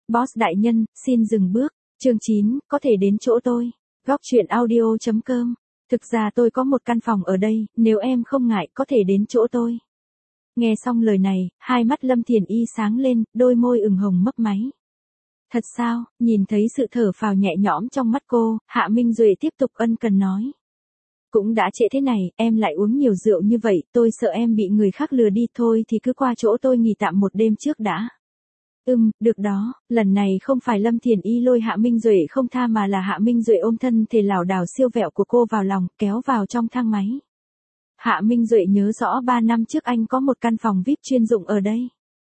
Boss đại nhân, xin dừng bước. Chương 9, có thể đến chỗ tôi. Góc truyện audio.com. Thực ra tôi có một căn phòng ở đây, nếu em không ngại có thể đến chỗ tôi. Nghe xong lời này, hai mắt Lâm Thiền Y sáng lên, đôi môi ửng hồng mấp máy. Thật sao? Nhìn thấy sự thở phào nhẹ nhõm trong mắt cô, Hạ Minh Duệ tiếp tục ân cần nói. Cũng đã trễ thế này, em lại uống nhiều rượu như vậy, tôi sợ em bị người khác lừa đi, thôi thì cứ qua chỗ tôi nghỉ tạm một đêm trước đã. Được đó, lần này không phải Lâm Thiền Y lôi Hạ Minh Duệ không tha mà là Hạ Minh Duệ ôm thân thể lảo đảo siêu vẹo của cô vào lòng, kéo vào trong thang máy. Hạ Minh Duệ nhớ rõ 3 năm trước anh có một căn phòng VIP chuyên dụng ở đây.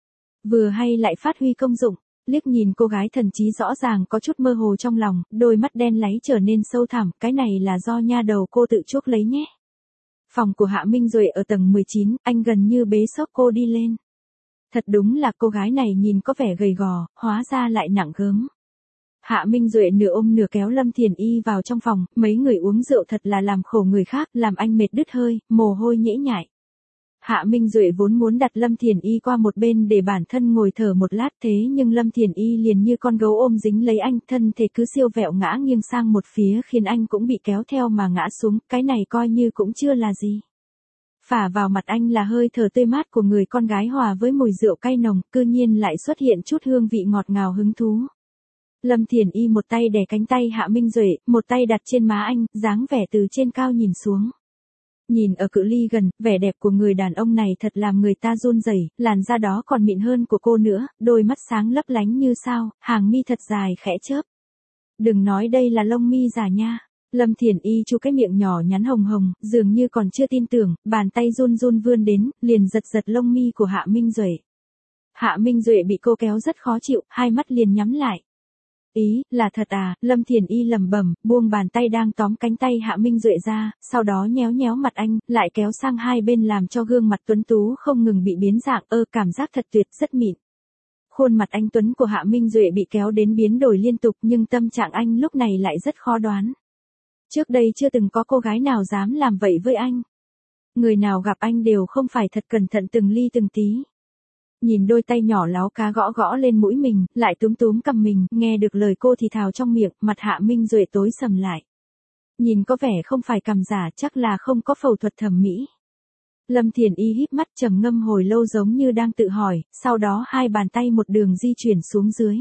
Vừa hay lại phát huy công dụng, liếc nhìn cô gái thần trí rõ ràng có chút mơ hồ trong lòng, đôi mắt đen láy trở nên sâu thẳm, cái này là do nha đầu cô tự chuốc lấy nhé. Phòng của Hạ Minh Duệ ở tầng 19, anh gần như bế xốc cô đi lên. Thật đúng là cô gái này nhìn có vẻ gầy gò, hóa ra lại nặng gớm. Hạ Minh Duệ nửa ôm nửa kéo Lâm Thiền Y vào trong phòng, mấy người uống rượu thật là làm khổ người khác, làm anh mệt đứt hơi, mồ hôi nhễ nhại. Hạ Minh Duệ vốn muốn đặt Lâm Thiền Y qua một bên để bản thân ngồi thở một lát, thế nhưng Lâm Thiền Y liền như con gấu ôm dính lấy anh, thân thể cứ siêu vẹo ngã nghiêng sang một phía khiến anh cũng bị kéo theo mà ngã xuống, cái này coi như cũng chưa là gì. Phả vào mặt anh là hơi thở tươi mát của người con gái hòa với mùi rượu cay nồng, cư nhiên lại xuất hiện chút hương vị ngọt ngào hứng thú. Lâm Thiền Y một tay đè cánh tay Hạ Minh Duệ, một tay đặt trên má anh, dáng vẻ từ trên cao nhìn xuống. Nhìn ở cự ly gần, vẻ đẹp của người đàn ông này thật làm người ta run rẩy, làn da đó còn mịn hơn của cô nữa, đôi mắt sáng lấp lánh như sao, hàng mi thật dài khẽ chớp. Đừng nói đây là lông mi giả nha. Lâm Thiền Y chu cái miệng nhỏ nhắn hồng hồng, dường như còn chưa tin tưởng, bàn tay run run vươn đến, liền giật giật lông mi của Hạ Minh Duệ. Hạ Minh Duệ bị cô kéo rất khó chịu, hai mắt liền nhắm lại. Ý, là thật à? Lâm Thiền Y lẩm bẩm, buông bàn tay đang tóm cánh tay Hạ Minh Duệ ra, sau đó nhéo nhéo mặt anh, lại kéo sang hai bên làm cho gương mặt tuấn tú không ngừng bị biến dạng, cảm giác thật tuyệt, rất mịn. Khuôn mặt anh tuấn của Hạ Minh Duệ bị kéo đến biến đổi liên tục nhưng tâm trạng anh lúc này lại rất khó đoán. Trước đây chưa từng có cô gái nào dám làm vậy với anh. Người nào gặp anh đều không phải thật cẩn thận từng ly từng tí. Nhìn đôi tay nhỏ láo cá gõ gõ lên mũi mình, lại túm túm cầm mình, nghe được lời cô thì thào trong miệng, mặt Hạ Minh Duệ tối sầm lại. Nhìn có vẻ không phải cầm giả, chắc là không có phẫu thuật thẩm mỹ. Lâm Thiền Y híp mắt trầm ngâm hồi lâu giống như đang tự hỏi, sau đó hai bàn tay một đường di chuyển xuống dưới.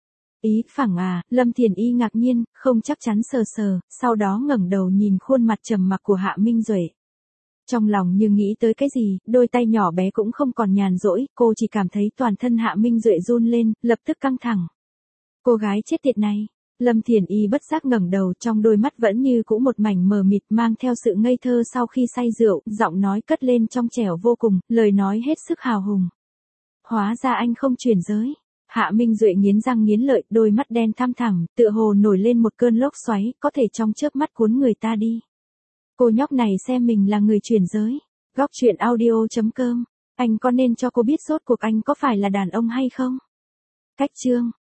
Ý, phẳng à? Lâm Thiền Y ngạc nhiên, không chắc chắn sờ sờ, sau đó ngẩng đầu nhìn khuôn mặt trầm mặc của Hạ Minh Duệ. Trong lòng như nghĩ tới cái gì, đôi tay nhỏ bé cũng không còn nhàn rỗi, cô chỉ cảm thấy toàn thân Hạ Minh Duệ run lên, lập tức căng thẳng. Cô gái chết tiệt này. Lâm Thiền Y bất giác ngẩng đầu, trong đôi mắt vẫn như cũ một mảnh mờ mịt mang theo sự ngây thơ sau khi say rượu, giọng nói cất lên trong trẻo vô cùng, lời nói hết sức hào hùng. Hóa ra anh không chuyển giới. Hạ Minh Duệ nghiến răng nghiến lợi, đôi mắt đen thăm thẳm, tựa hồ nổi lên một cơn lốc xoáy, có thể trong chớp mắt cuốn người ta đi. Cô nhóc này xem mình là người chuyển giới. Góc truyện audio.com. Anh có nên cho cô biết rốt cuộc anh có phải là đàn ông hay không? Cách chương.